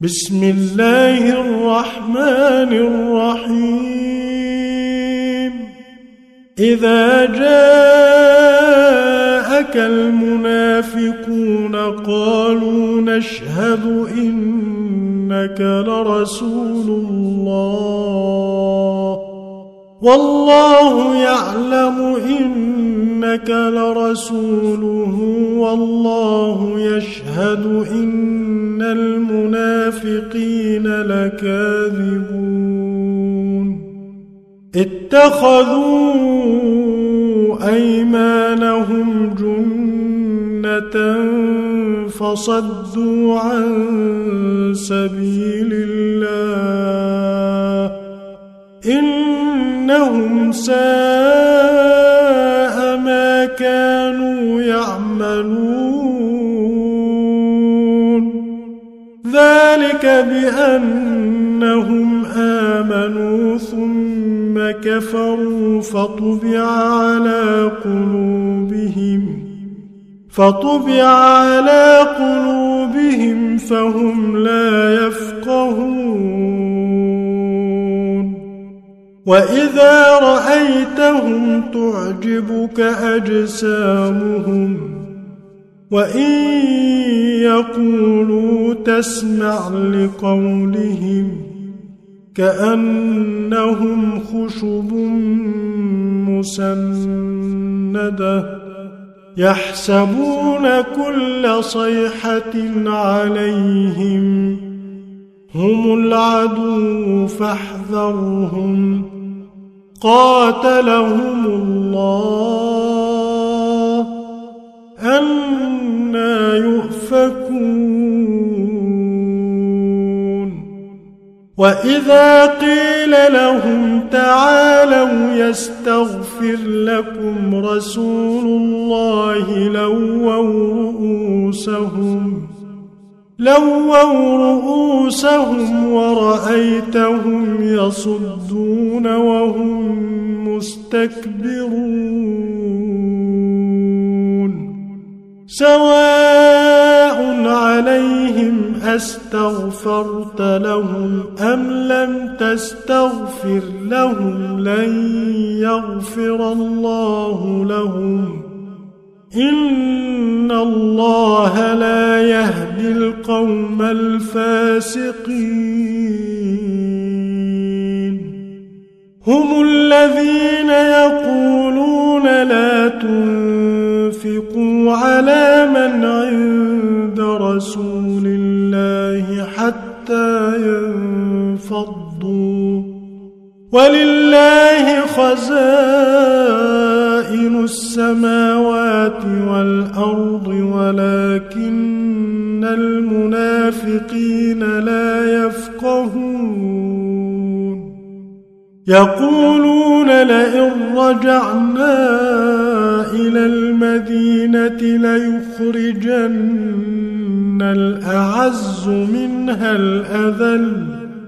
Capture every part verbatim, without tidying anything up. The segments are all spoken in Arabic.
بسم الله الرحمن الرحيم إذا جاءك المنافقون قالوا نشهد إنك لرسول الله والله يعلم إنك لرسوله والله يشهد إن المنافقين لكاذبون اتخذوا أيمانهم جنة فصدوا عن سبيل الله إنهم ساء ما كانوا يعملون ذلك بأنهم آمنوا ثم كفروا فطبع على قلوبهم فطبع على قلوبهم فهم لا يفقهون وإذا رأيتهم تعجبك أجسامهم وإن يقولوا تسمع لقولهم كأنهم خشب مسندة يحسبون كل صيحة عليهم هم العدو فاحذرهم قاتلهم الله أنى يؤفكون وإذا قيل لهم تعالوا يستغفر لكم رسول الله لووا رؤوسهم لووا رؤوسهم ورأيتهم يصدون وهم مستكبرون سواء عليهم أستغفرت لهم أم لم تستغفر لهم لن يغفر الله لهم إن الله لا يهدي القوم الفاسقين هم الذين يقولون لا تنفقوا على من عند رسول الله حتى ينفضوا ولله خزائن السماوات والأرض ولكن المنافقين لا يفقهون يقولون لئن رجعنا إلى المدينة ليخرجن الأعز منها الأذل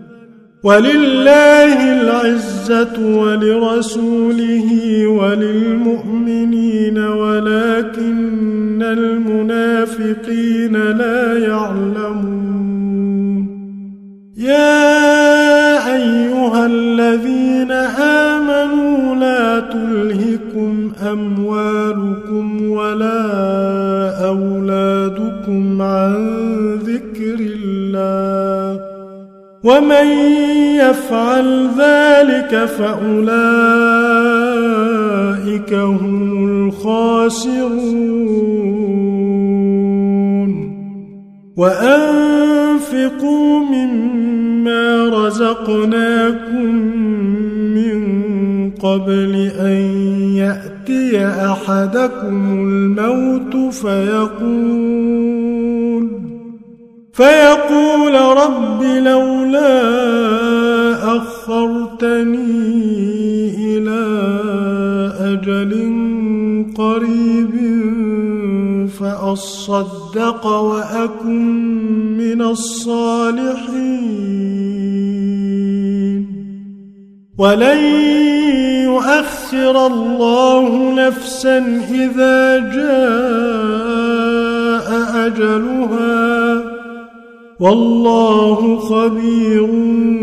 ولله العزة ولرسوله وللمؤمنين ولكن المنافقين لا يعلمون يا أيها الذين آمنوا لا تلهكم أموالكم ولا أولادكم عن ذكر الله ومن يفعل ذلك فأولئك هم الخاسرون وأنفقوا مما رزقناكم من قبل أن يأتي أحدكم الموت فيقول فيقول رب لولا أخرتني إلى أجل قريب فأصدق وأكن من الصالحين ولن يؤخر الله نفسا إذا جاء أجلها والله خبير